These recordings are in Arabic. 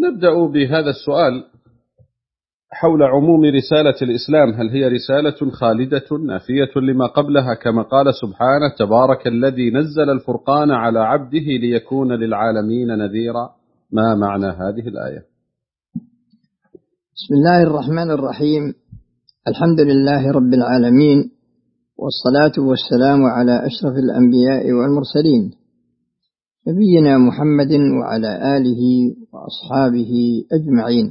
نبدأ بهذا السؤال حول عموم رسالة الإسلام. هل هي رسالة خالدة نافية لما قبلها كما قال سبحانه: تبارك الذي نزل الفرقان على عبده ليكون للعالمين نذيرا؟ ما معنى هذه الآية؟ بسم الله الرحمن الرحيم. الحمد لله رب العالمين، والصلاة والسلام على أشرف الأنبياء والمرسلين، نبينا محمد وعلى آله وأصحابه أجمعين.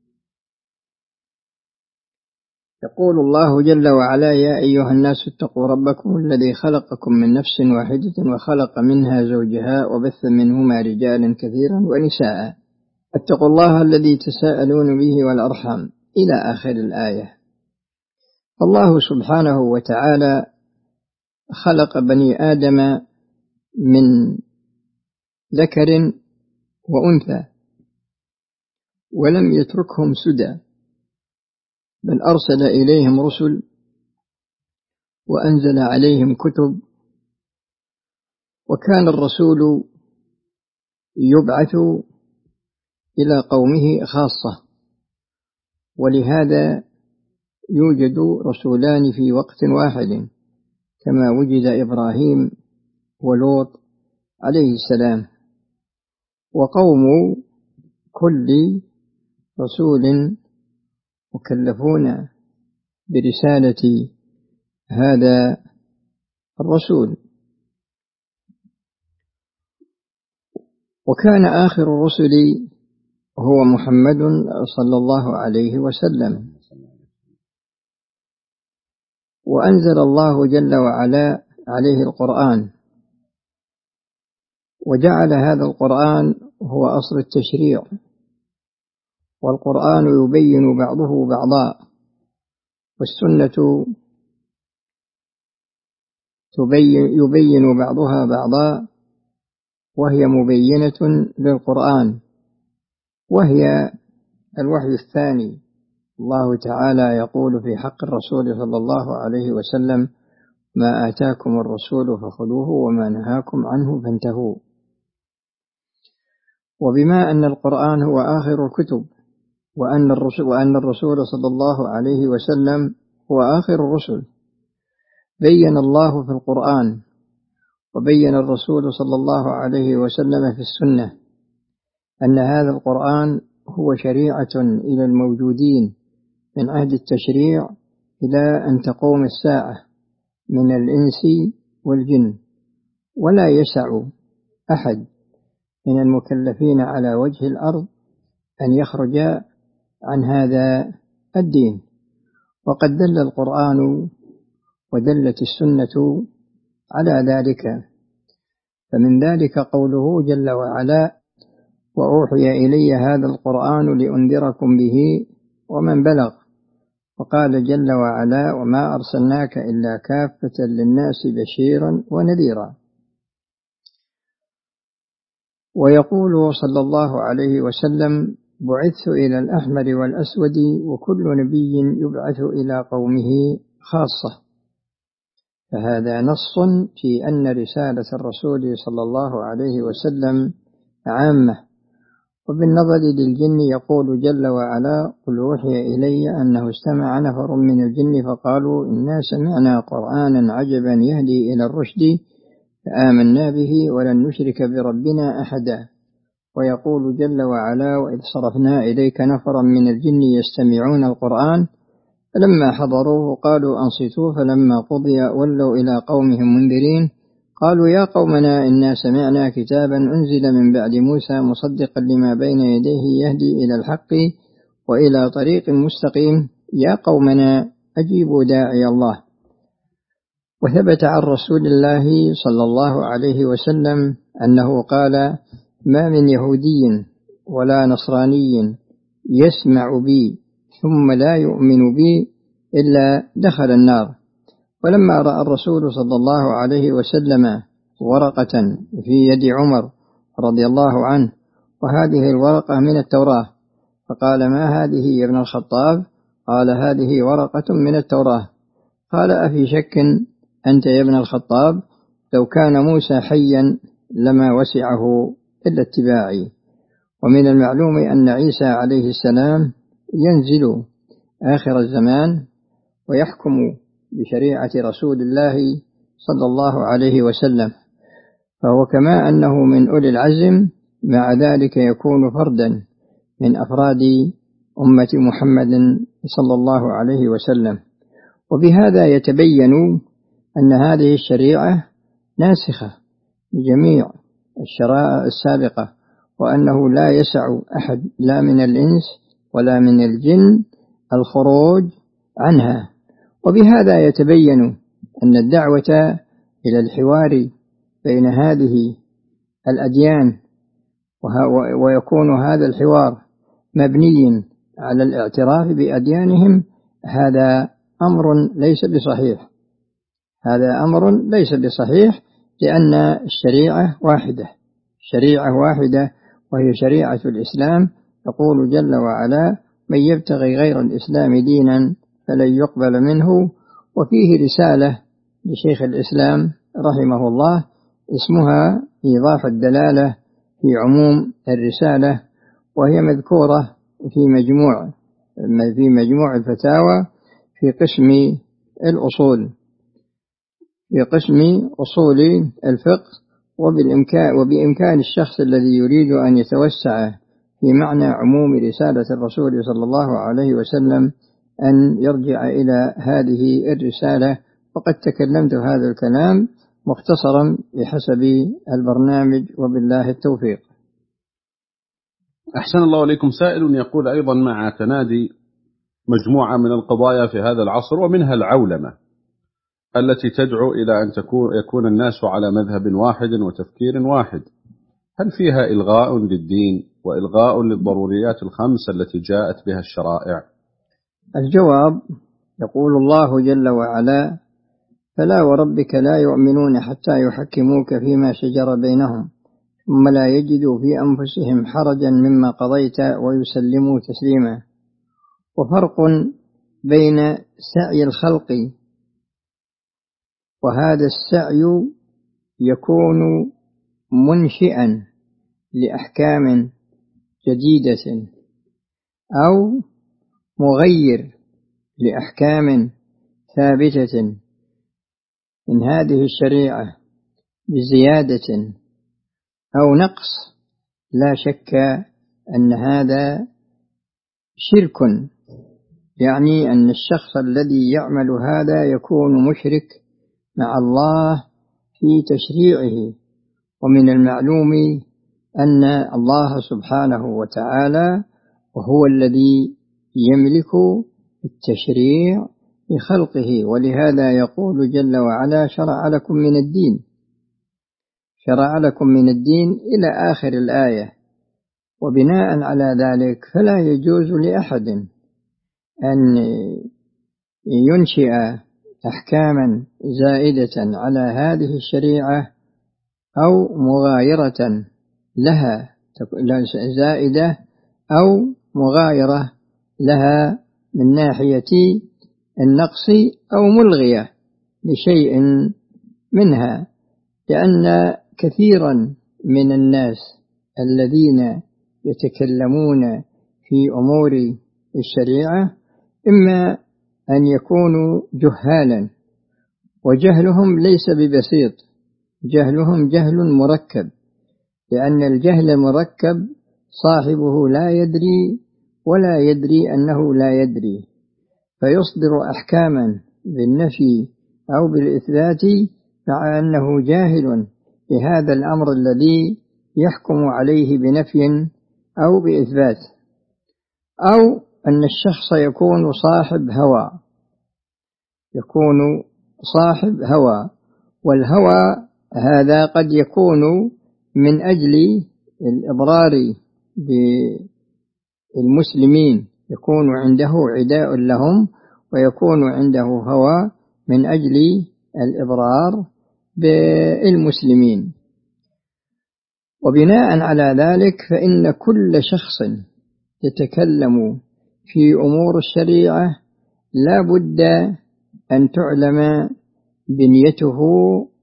يقول الله جل وعلا: يا أيها الناس اتقوا ربكم الذي خلقكم من نفس واحدة وخلق منها زوجها وبث منهما رجالا كثيرا ونساء، اتقوا الله الذي تساءلون به والأرحام، إلى آخر الآية. الله سبحانه وتعالى خلق بني آدم من ذكر وأنثى ولم يتركهم سدى، بل أرسل إليهم رسل وأنزل عليهم كتب، وكان الرسول يبعث إلى قومه خاصة، ولهذا يوجد رسولان في وقت واحد، كما وجد إبراهيم ولوط عليه السلام. وقوم كل رسول مكلفون برسالة هذا الرسول. وكان آخر الرسل هو محمد صلى الله عليه وسلم، وأنزل الله جل وعلا عليه القرآن، وجعل هذا القرآن هو أصل التشريع، والقرآن يبين بعضه بعضا، والسنة يبين بعضها بعضا، وهي مبينة للقرآن، وهي الوحي الثاني. الله تعالى يقول في حق الرسول صلى الله عليه وسلم: ما آتاكم الرسول فخذوه وما نهاكم عنه فانتهوا. وبما أن القرآن هو آخر الكتب، وأن الرسول صلى الله عليه وسلم هو آخر الرسل، بين الله في القرآن وبين الرسول صلى الله عليه وسلم في السنة أن هذا القرآن هو شريعة إلى الموجودين من عهد التشريع إلى أن تقوم الساعة من الإنس والجن، ولا يسع أحد من المكلفين على وجه الأرض أن يخرج عن هذا الدين. وقد دل القرآن ودلت السنة على ذلك، فمن ذلك قوله جل وعلا: وأوحي إلي هذا القرآن لأنذركم به ومن بلغ. وقال جل وعلا: وما أرسلناك إلا كافة للناس بشيرا ونذيرا. ويقول صلى الله عليه وسلم: بعثت إلى الأحمر والأسود، وكل نبي يبعث إلى قومه خاصة. فهذا نص في أن رسالة الرسول صلى الله عليه وسلم عامة. وبالنظر للجن يقول جل وعلا: قل أوحي إلي أنه استمع نفر من الجن فقالوا إنا سمعنا قرآنا عجبا يهدي إلى الرشد فآمنا به ولن نشرك بربنا أحدا. ويقول جل وعلا: وإذ صرفنا إليك نفرا من الجن يستمعون القرآن فلما حضروه قالوا أنصتوا فلما قضي ولوا إلى قومهم منذرين قالوا يا قومنا إنا سمعنا كتابا أنزل من بعد موسى مصدقا لما بين يديه يهدي إلى الحق وإلى طريق مستقيم يا قومنا أجيبوا داعي الله. وثبت عن رسول الله صلى الله عليه وسلم أنه قال: ما من يهودي ولا نصراني يسمع بي ثم لا يؤمن بي إلا دخل النار. ولما رأى الرسول صلى الله عليه وسلم ورقة في يد عمر رضي الله عنه وهذه الورقة من التوراة فقال: ما هذه يا ابن الخطاب؟ قال: هذه ورقة من التوراة. قال: أفي شك أنت يا ابن الخطاب؟ لو كان موسى حيا لما وسعه إلا اتباعي. ومن المعلوم أن عيسى عليه السلام ينزل آخر الزمان ويحكم بشريعة رسول الله صلى الله عليه وسلم، فهو كما أنه من أولي العزم مع ذلك يكون فردا من أفراد أمة محمد صلى الله عليه وسلم. وبهذا يتبين أن هذه الشريعة ناسخة لجميع الشرائع السابقة، وأنه لا يسع أحد لا من الإنس ولا من الجن الخروج عنها. وبهذا يتبين أن الدعوة إلى الحوار بين هذه الأديان ويكون هذا الحوار مبني على الاعتراف بأديانهم هذا أمر ليس بصحيح، هذا أمر ليس بصحيح، لأن الشريعة واحدة وهي شريعة الإسلام. يقول جل وعلا: من يبتغي غير الإسلام دينا فلن يقبل منه. وفيه رسالة لشيخ الإسلام رحمه الله اسمها إيضاح الدلالة في عموم الرسالة، وهي مذكورة في مجموع الفتاوى في قسم أصول الفقه. وبإمكان الشخص الذي يريد أن يتوسع في معنى عموم رسالة الرسول صلى الله عليه وسلم أن يرجع إلى هذه الرسالة، وقد تكلمت هذا الكلام مختصرا بحسب البرنامج، وبالله التوفيق. أحسن الله إليكم. سائل يقول أيضا: مع تنادي مجموعة من القضايا في هذا العصر ومنها العولمة التي تدعو إلى أن يكون الناس على مذهب واحد وتفكير واحد، هل فيها إلغاء للدين وإلغاء للضروريات الخمس التي جاءت بها الشرائع؟ الجواب: يقول الله جل وعلا: فلا وربك لا يؤمنون حتى يحكموك فيما شجر بينهم ثم لا يجدوا في أنفسهم حرجا مما قضيت ويسلموا تسليما. وفرق بين سعي الخلق، وهذا السعي يكون منشئا لأحكام جديدة أو مغير لأحكام ثابتة من هذه الشريعة بزيادة أو نقص، لا شك أن هذا شرك، يعني أن الشخص الذي يعمل هذا يكون مشرك مع الله في تشريعه. ومن المعلوم أن الله سبحانه وتعالى وهو الذي يملك التشريع لخلقه، ولهذا يقول جل وعلا: شرع لكم من الدين إلى آخر الآية. وبناء على ذلك فلا يجوز لأحد أن ينشئ أحكاما زائدة على هذه الشريعة أو مغايرة لها، زائدة أو مغايرة لها من ناحية النقص أو ملغية لشيء منها، لأن كثيرا من الناس الذين يتكلمون في أمور الشريعة إما أن يكونوا جهالا، وجهلهم ليس ببسيط، جهلهم جهل مركب، لأن الجهل المركب صاحبه لا يدري ولا يدري أنه لا يدري، فيصدر أحكاما بالنفي أو بالإثبات مع أنه جاهل بهذا الأمر الذي يحكم عليه بنفي أو بإثبات. أو أن الشخص يكون صاحب هوى، والهوى هذا قد يكون من أجل الإضرار بالمسلمين، يكون عنده عداء لهم، ويكون عنده هوى من أجل الإضرار بالمسلمين. وبناء على ذلك فإن كل شخص يتكلم في أمور الشريعة لا بد أن تعلم بنيته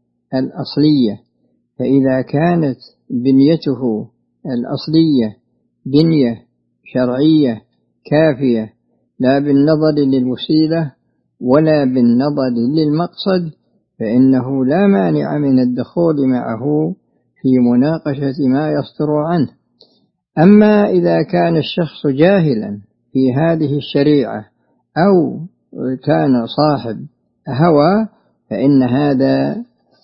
الأصلية، فإذا كانت بنيته الأصلية بنية شرعية كافية لا بالنظر للوسيلة ولا بالنظر للمقصد، فإنه لا مانع من الدخول معه في مناقشة ما يصدر عنه. أما إذا كان الشخص جاهلا في هذه الشريعة أو كان صاحب هوى، فإن هذا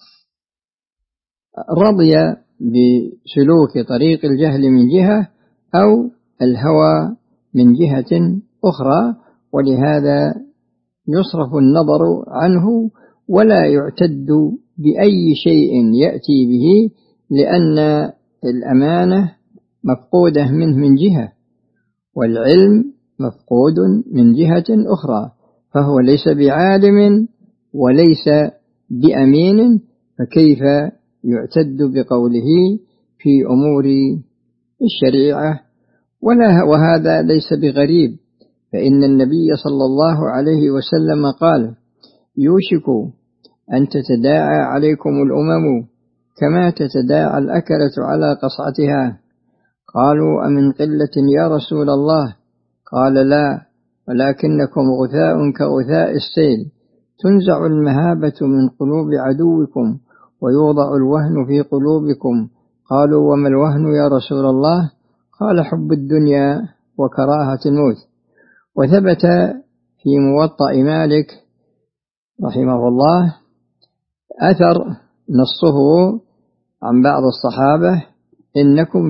رضي بسلوك طريق الجهل من جهة أو الهوى من جهة أخرى، ولهذا يصرف النظر عنه ولا يعتد بأي شيء يأتي به، لأن الأمانة مفقودة منه من جهة والعلم مفقود من جهة أخرى، فهو ليس بعالم وليس بأمين، فكيف يعتد بقوله في أمور الشريعة؟ وهذا ليس بغريب، فإن النبي صلى الله عليه وسلم قال: يوشك أن تتداعى عليكم الأمم كما تتداعى الأكلة على قصعتها. قالوا: أمن قلة يا رسول الله؟ قال: لا، ولكنكم غثاء كغثاء السيل، تنزع المهابة من قلوب عدوكم ويوضع الوهن في قلوبكم. قالوا: وما الوهن يا رسول الله؟ قال: حب الدنيا وكراهة الموت. وثبت في موطأ مالك رحمه الله أثر نصه عن بعض الصحابة: إنكم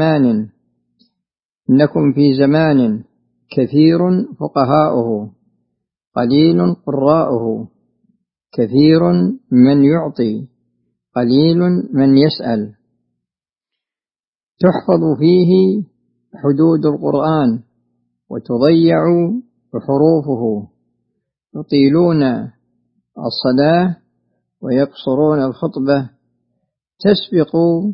في زمان كثير فقهاؤه قليل قراؤه، كثير من يعطي قليل من يسأل، تحفظ فيه حدود القرآن وتضيع حروفه، يطيلون الصلاة ويقصرون الخطبة، تسبق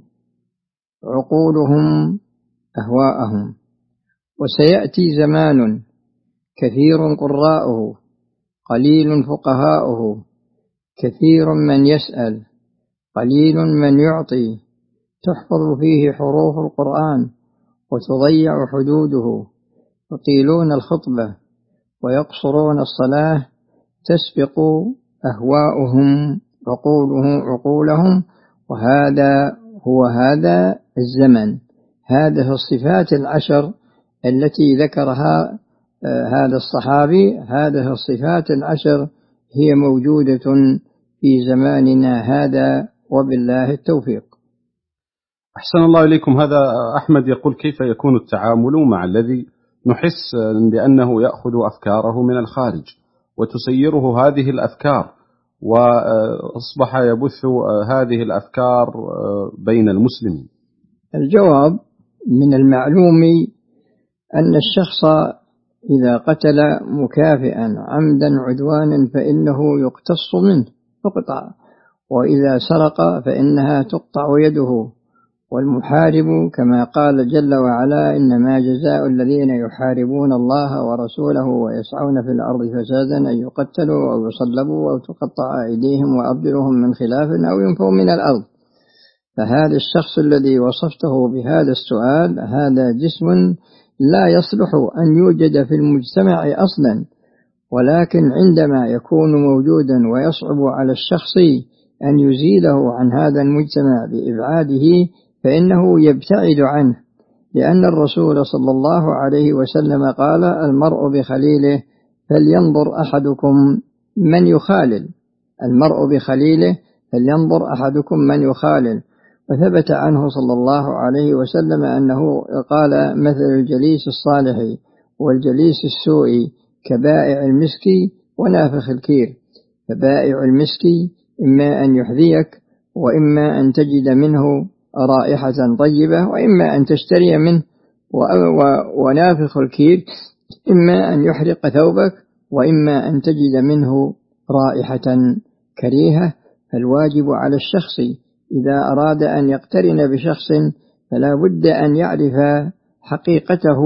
عقولهم أهواءهم. وسيأتي زمان كثير قراؤه قليل فقهاؤه، كثير من يسأل قليل من يعطي، تحفظ فيه حروف القرآن وتضيع حدوده، يطيلون الخطبة ويقصرون الصلاة، تسبق أهواؤهم عقولهم. وهذا هو هذا الزمن. هذه الصفات العشر التي ذكرها هذا الصحابي، هذه الصفات العشر هي موجودة في زماننا هذا، وبالله التوفيق. أحسن الله إليكم. هذا أحمد يقول: كيف يكون التعامل مع الذي نحس بأنه يأخذ أفكاره من الخارج وتسيره هذه الأفكار، وأصبح يبث هذه الأفكار بين المسلمين؟ الجواب: من المعلوم أن الشخص إذا قتل مكافئا عمدا عدوانا فإنه يقتص منه يقطع، وإذا سرق فإنها تقطع يده. والمحارب كما قال جل وعلا: إنما جزاء الذين يحاربون الله ورسوله ويسعون في الأرض فسادا أن يقتلوا أو يصلبوا أو تقطع أيديهم وأرجلهم من خلاف أو ينفوا من الأرض. فهذا الشخص الذي وصفته بهذا السؤال هذا جسم لا يصلح أن يوجد في المجتمع أصلا، ولكن عندما يكون موجودا ويصعب على الشخص أن يزيله عن هذا المجتمع بإبعاده فإنه يبتعد عنه، لأن الرسول صلى الله عليه وسلم قال: المرء بخليله فلينظر أحدكم من يخالل. المرء بخليله فلينظر أحدكم من يخالل. وثبت عنه صلى الله عليه وسلم أنه قال: مثل الجليس الصالح والجليس السوء كبائع المسك ونافخ الكير. فبائع المسك إما أن يحذيك، وإما أن تجد منه رائحة طيبة، وإما أن تشتري منه، ونافخ الكير إما أن يحرق ثوبك، وإما أن تجد منه رائحة كريهة. فالواجب على الشخص إذا أراد أن يقترن بشخص فلا بد أن يعرف حقيقته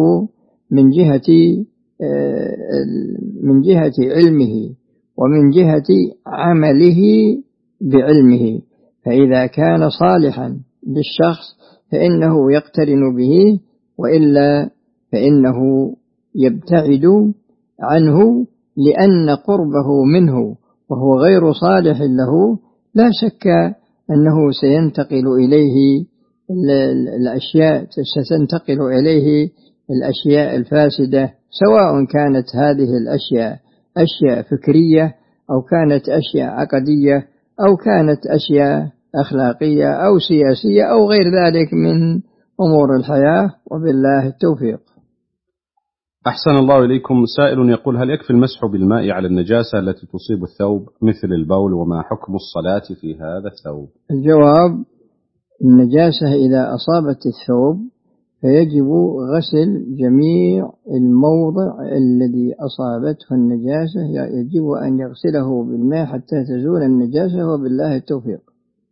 من جهة علمه ومن جهة عمله بعلمه. فإذا كان صالحا للشخص فإنه يقترن به وإلا فإنه يبتعد عنه، لأن قربه منه وهو غير صالح له لا شك أنه سينتقل إليه الأشياء، ستنتقل إليه الأشياء الفاسدة، سواء كانت هذه الأشياء أشياء فكرية أو كانت أشياء عقدية أو كانت أشياء أخلاقية أو سياسية أو غير ذلك من أمور الحياة، وبالله التوفيق. أحسن الله إليكم. سائل يقول: هل يكفي المسح بالماء على النجاسة التي تصيب الثوب مثل البول، وما حكم الصلاة في هذا الثوب؟ الجواب: النجاسة إذا أصابت الثوب فيجب غسل جميع الموضع الذي أصابته النجاسة، يجب أن يغسله بالماء حتى تزول النجاسة، وبالله التوفيق.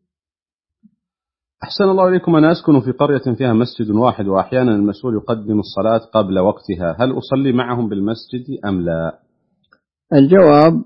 أحسن الله إليكم. أنا أسكن في قرية فيها مسجد واحد، وأحيانا المسؤول يقدم الصلاة قبل وقتها، هل أصلي معهم بالمسجد أم لا؟ الجواب: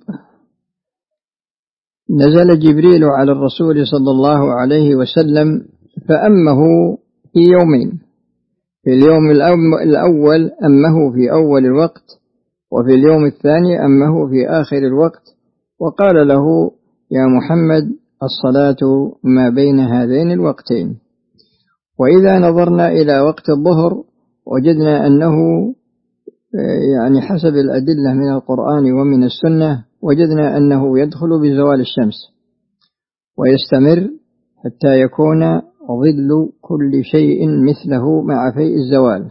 نزل جبريل على الرسول صلى الله عليه وسلم فأمه في يومين، في اليوم الأول أمه في أول الوقت، وفي اليوم الثاني أمه في آخر الوقت، وقال له: يا محمد، الصلاة ما بين هذين الوقتين. وإذا نظرنا إلى وقت الظهر وجدنا أنه يعني حسب الأدلة من القرآن ومن السنة وجدنا أنه يدخل بزوال الشمس ويستمر حتى يكون ظل كل شيء مثله مع فيء الزوال.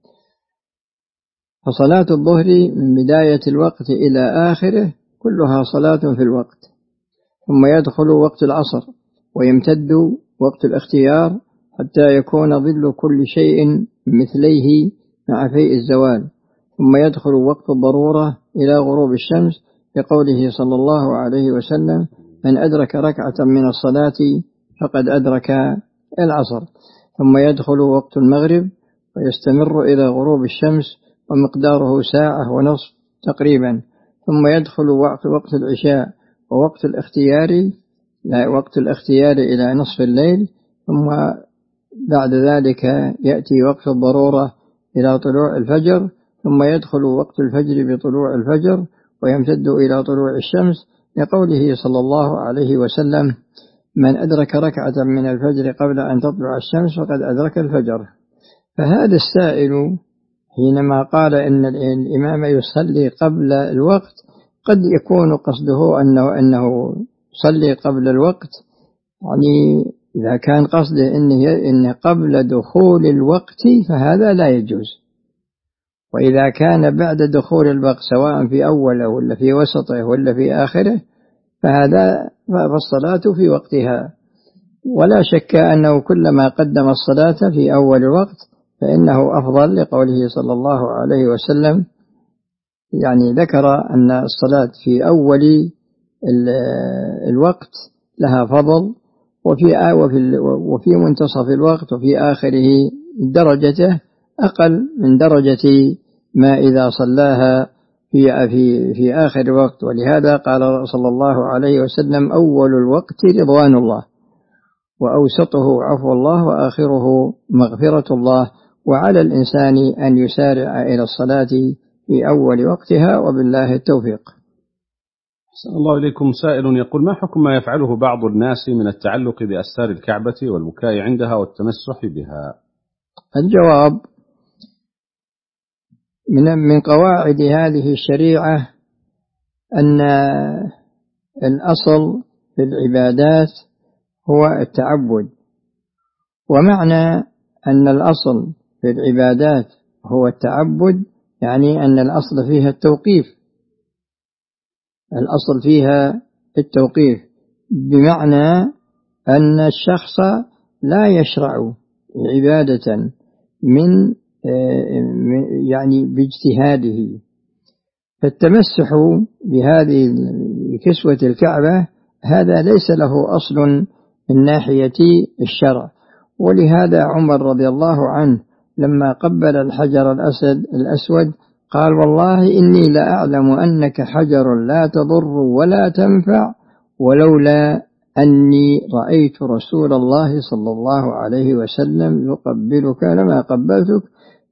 فصلاة الظهر من بداية الوقت إلى آخره كلها صلاة في الوقت، ثم يدخل وقت العصر ويمتد وقت الاختيار حتى يكون ظل كل شيء مثليه مع فيء الزوال، ثم يدخل وقت الضرورة إلى غروب الشمس، لقوله صلى الله عليه وسلم: من أدرك ركعة من الصلاة فقد أدرك العصر. ثم يدخل وقت المغرب ويستمر إلى غروب الشمس، ومقداره ساعة ونصف تقريبا. ثم يدخل وقت العشاء ووقت الاختيار إلى نصف الليل. ثم بعد ذلك يأتي وقت الضرورة إلى طلوع الفجر، ثم يدخل وقت الفجر بطلوع الفجر ويمتد إلى طلوع الشمس، لقوله صلى الله عليه وسلم: من أدرك ركعة من الفجر قبل أن تطلع الشمس فقد أدرك الفجر. فهذا السائل حينما قال إن الإمام يصلي قبل الوقت قد يكون قصده أنه يصلي قبل الوقت، يعني إذا كان قصده إن قبل دخول الوقت فهذا لا يجوز، وإذا كان بعد دخول الوقت سواء في أوله ولا في وسطه ولا في آخره فالصلاة في وقتها. ولا شك أنه كلما قدم الصلاة في أول الوقت فإنه أفضل، لقوله صلى الله عليه وسلم، يعني ذكر أن الصلاة في أول الوقت لها فضل، وفي منتصف الوقت وفي آخره درجته أقل من درجة ما إذا صلاها في آخر الوقت. ولهذا قال صلى الله عليه وسلم: أول الوقت رضوان الله، وأوسطه عفو الله، وآخره مغفرة الله، وعلى الإنسان أن يسارع إلى الصلاة في أول وقتها، وبالله التوفيق. أحسن الله إليكم. سائل يقول: ما حكم ما يفعله بعض الناس من التعلق بأستار الكعبة والبكاء عندها والتمسح بها؟ الجواب: من قواعد هذه الشريعة أن الأصل في العبادات هو التعبد، ومعنى أن الأصل في العبادات هو التعبد يعني أن الأصل فيها التوقيف، الأصل فيها التوقيف، بمعنى أن الشخص لا يشرع عبادة يعني باجتهاده. فالتمسح بهذه كسوة الكعبة هذا ليس له أصل من ناحية الشرع. ولهذا عمر رضي الله عنه لما قبل الحجر الأسود قال: والله إني لأعلم أنك حجر لا تضر ولا تنفع، ولولا أني رأيت رسول الله صلى الله عليه وسلم يقبلك لما قبلتك.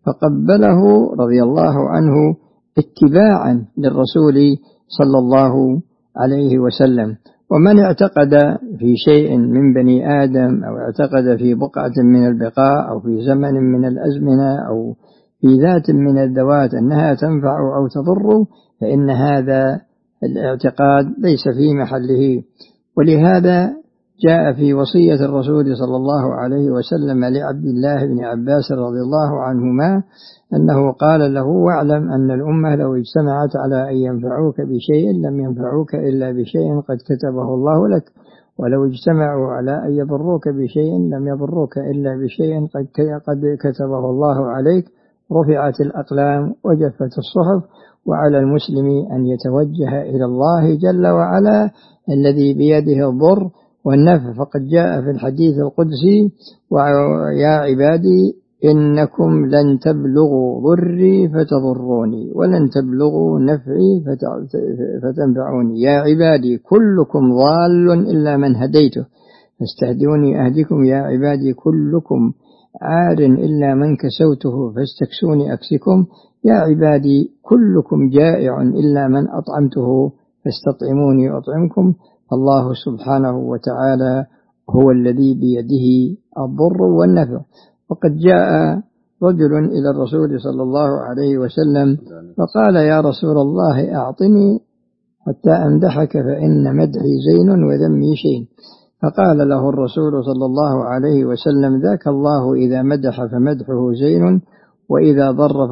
فقبله رضي الله عنه اتباعا للرسول صلى الله عليه وسلم. ومن اعتقد في شيء من بني آدم أو اعتقد في بقعة من البقاع أو في زمن من الأزمنة أو في ذات من الذوات أنها تنفع أو تضر، فإن هذا الاعتقاد ليس في محله. ولهذا جاء في وصية الرسول صلى الله عليه وسلم لعبد الله بن عباس رضي الله عنهما أنه قال له: واعلم أن الأمة لو اجتمعت على أن ينفعوك بشيء لم ينفعوك إلا بشيء قد كتبه الله لك، ولو اجتمعوا على أن يضروك بشيء لم يضروك إلا بشيء قد كتبه الله عليك. رفعت الأقلام وجفت الصحف، وعلى المسلم أن يتوجه إلى الله جل وعلا الذي بيده الضر والنفع. فقد جاء في الحديث القدسي: ويا عبادي إنكم لن تبلغوا ضري فتضروني ولن تبلغوا نفعي فتنفعوني. يا عبادي كلكم ضال إلا من هديته فاستهدوني أهدكم. يا عبادي كلكم عار إلا من كسوته فاستكسوني أكسكم. يا عبادي كلكم جائع إلا من أطعمته فاستطعموني أطعمكم. الله سبحانه وتعالى هو الذي بيده الضر والنفع. وقد جاء رجل إلى الرسول صلى الله عليه وسلم فقال: يا رسول الله أعطني حتى أمدحك فإن مدحي زين وذمي شين. فقال له الرسول صلى الله عليه وسلم: ذاك الله إذا مدح فمدحه زين، وإذا ضر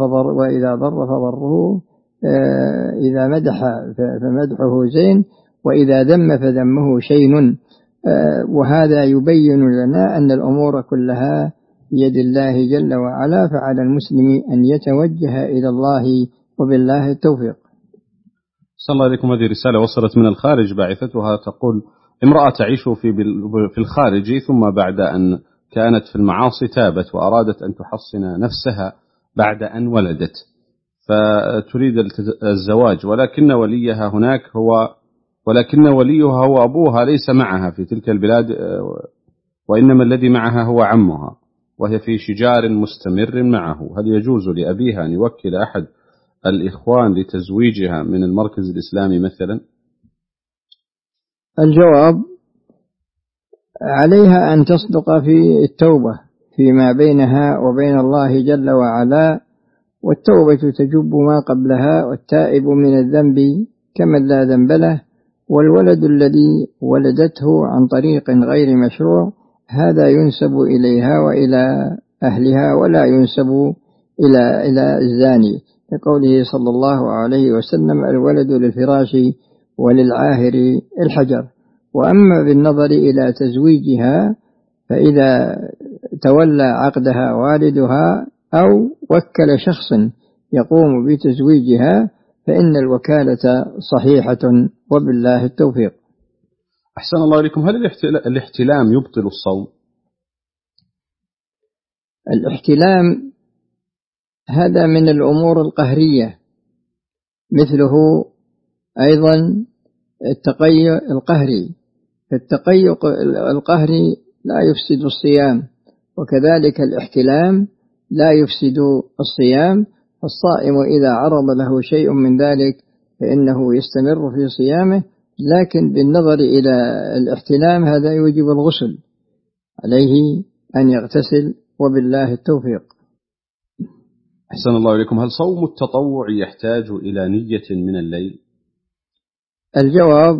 فضره، إذا مدح فمدحه زين، وإذا ذم فذمه شين. وهذا يبين لنا أن الأمور كلها بيد الله جل وعلا، فعلى المسلم أن يتوجه إلى الله وبالله التوفيق. صلى الله عليكم. هذه رسالة وصلت من الخارج، باعثتها تقول: امرأة تعيش في الخارج، ثم بعد أن كانت في المعاصي تابت وأرادت أن تحصن نفسها بعد أن ولدت، فتريد الزواج، ولكن وليها هو أبوها ليس معها في تلك البلاد، وإنما الذي معها هو عمها، وهي في شجار مستمر معه. هل يجوز لأبيها أن يوكل أحد الإخوان لتزويجها من المركز الإسلامي مثلا؟ الجواب: عليها أن تصدق في التوبة فيما بينها وبين الله جل وعلا، والتوبة تجب ما قبلها، والتائب من الذنب كمن لا ذنب له. والولد الذي ولدته عن طريق غير مشروع هذا ينسب إليها وإلى أهلها، ولا ينسب إلى الزاني، لقوله صلى الله عليه وسلم: الولد للفراش وللعاهر الحجر. وأما بالنظر إلى تزويجها، فإذا تولى عقدها والدها أو وكل شخص يقوم بتزويجها فإن الوكالة صحيحة، وبالله التوفيق. أحسن الله إليكم. هل الاحتلام يبطل الصوم؟ الاحتلام هذا من الأمور القهرية، مثله أيضا التقيؤ القهري. فالتقيؤ القهري لا يفسد الصيام، وكذلك الاحتلام لا يفسد الصيام. الصائم إذا عرض له شيء من ذلك فإنه يستمر في صيامه، لكن بالنظر إلى الاحتلام هذا يوجب الغسل، عليه أن يغتسل، وبالله التوفيق. أحسن الله إليكم. هل صوم التطوع يحتاج إلى نية من الليل؟ الجواب: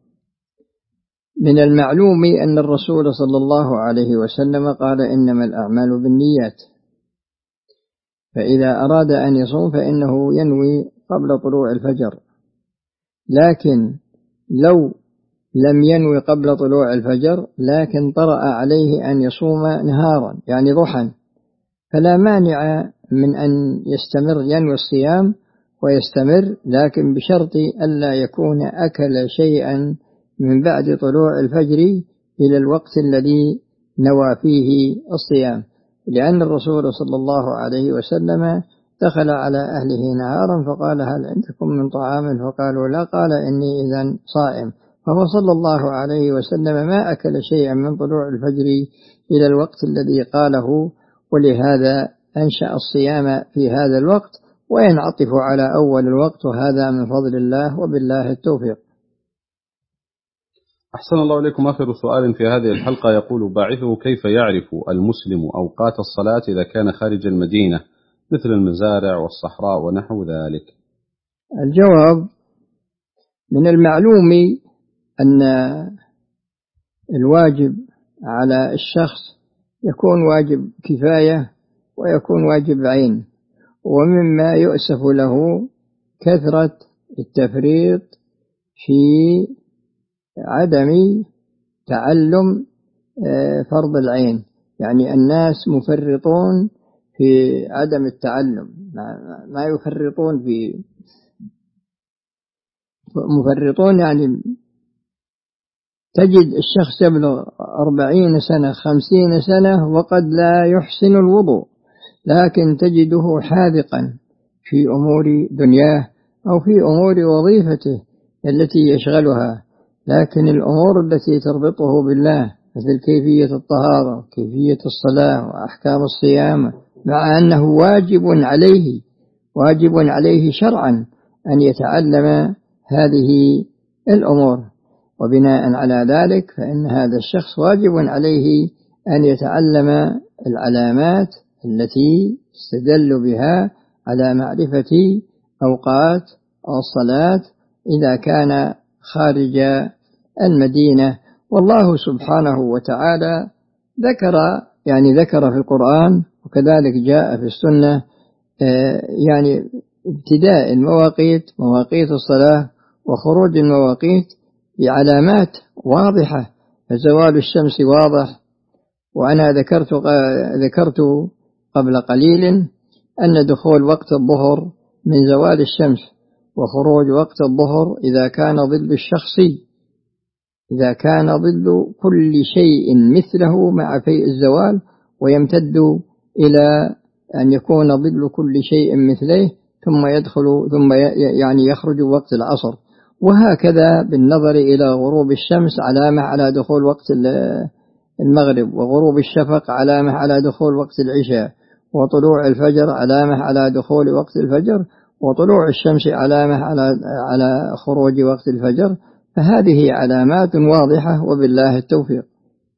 من المعلوم أن الرسول صلى الله عليه وسلم قال: إنما الأعمال بالنيات. فإذا أراد أن يصوم فإنه ينوي قبل طلوع الفجر، لكن لو لم ينوي قبل طلوع الفجر لكن طرأ عليه أن يصوم نهارا يعني ضحى، فلا مانع من أن يستمر ينوي الصيام ويستمر، لكن بشرط ألا يكون أكل شيئا من بعد طلوع الفجر إلى الوقت الذي نوى فيه الصيام، لأن الرسول صلى الله عليه وسلم دخل على أهله نهارا فقال: هل عندكم من طعام؟ فقالوا: لا. قال: إني إذن صائم. فهو صلى الله عليه وسلم ما أكل شيئا من طلوع الفجر إلى الوقت الذي قاله، ولهذا أنشأ الصيام في هذا الوقت وينعطف على أول الوقت، وهذا من فضل الله وبالله التوفيق. أحسن الله إليكم. آخر سؤال في هذه الحلقة يقول: باعثه كيف يعرف المسلم أوقات الصلاة إذا كان خارج المدينة مثل المزارع والصحراء ونحو ذلك؟ الجواب: من المعلوم أن الواجب على الشخص يكون واجب كفاية ويكون واجب عين، ومما يؤسف له كثرة التفريط في عدم تعلم فرض العين، يعني الناس مفرطون في عدم التعلم، ما يفرطون في مفرطون، يعني تجد الشخص يبلغ 40 سنة 50 سنة وقد لا يحسن الوضوء، لكن تجده حاذقا في أمور دنياه أو في أمور وظيفته التي يشغلها، لكن الأمور التي تربطه بالله مثل كيفية الطهارة وكيفية الصلاة وأحكام الصيام، مع أنه واجب عليه شرعا أن يتعلم هذه الأمور، وبناء على ذلك فإن هذا الشخص واجب عليه أن يتعلم العلامات التي يستدل بها على معرفة أوقات الصلاة إذا كان خارج المدينة. والله سبحانه وتعالى ذكر في القرآن وكذلك جاء في السنة يعني ابتداء المواقيت، مواقيت الصلاة وخروج المواقيت بعلامات واضحة، فزوال الشمس واضح، وأنا ذكرت قبل قليل أن دخول وقت الظهر من زوال الشمس، وخروج وقت الظهر إذا كان ظل الشخص، إذا كان ظل كل شيء مثله مع فيء الزوال، ويمتد إلى أن يكون ظل كل شيء مثله ثم يخرج وقت العصر، وهكذا بالنظر إلى غروب الشمس علامة على دخول وقت المغرب، وغروب الشفق علامة على دخول وقت العشاء، وطلوع الفجر علامة على دخول وقت الفجر، وطلوع الشمس علامة على خروج وقت الفجر، فهذه علامات واضحة وبالله التوفيق.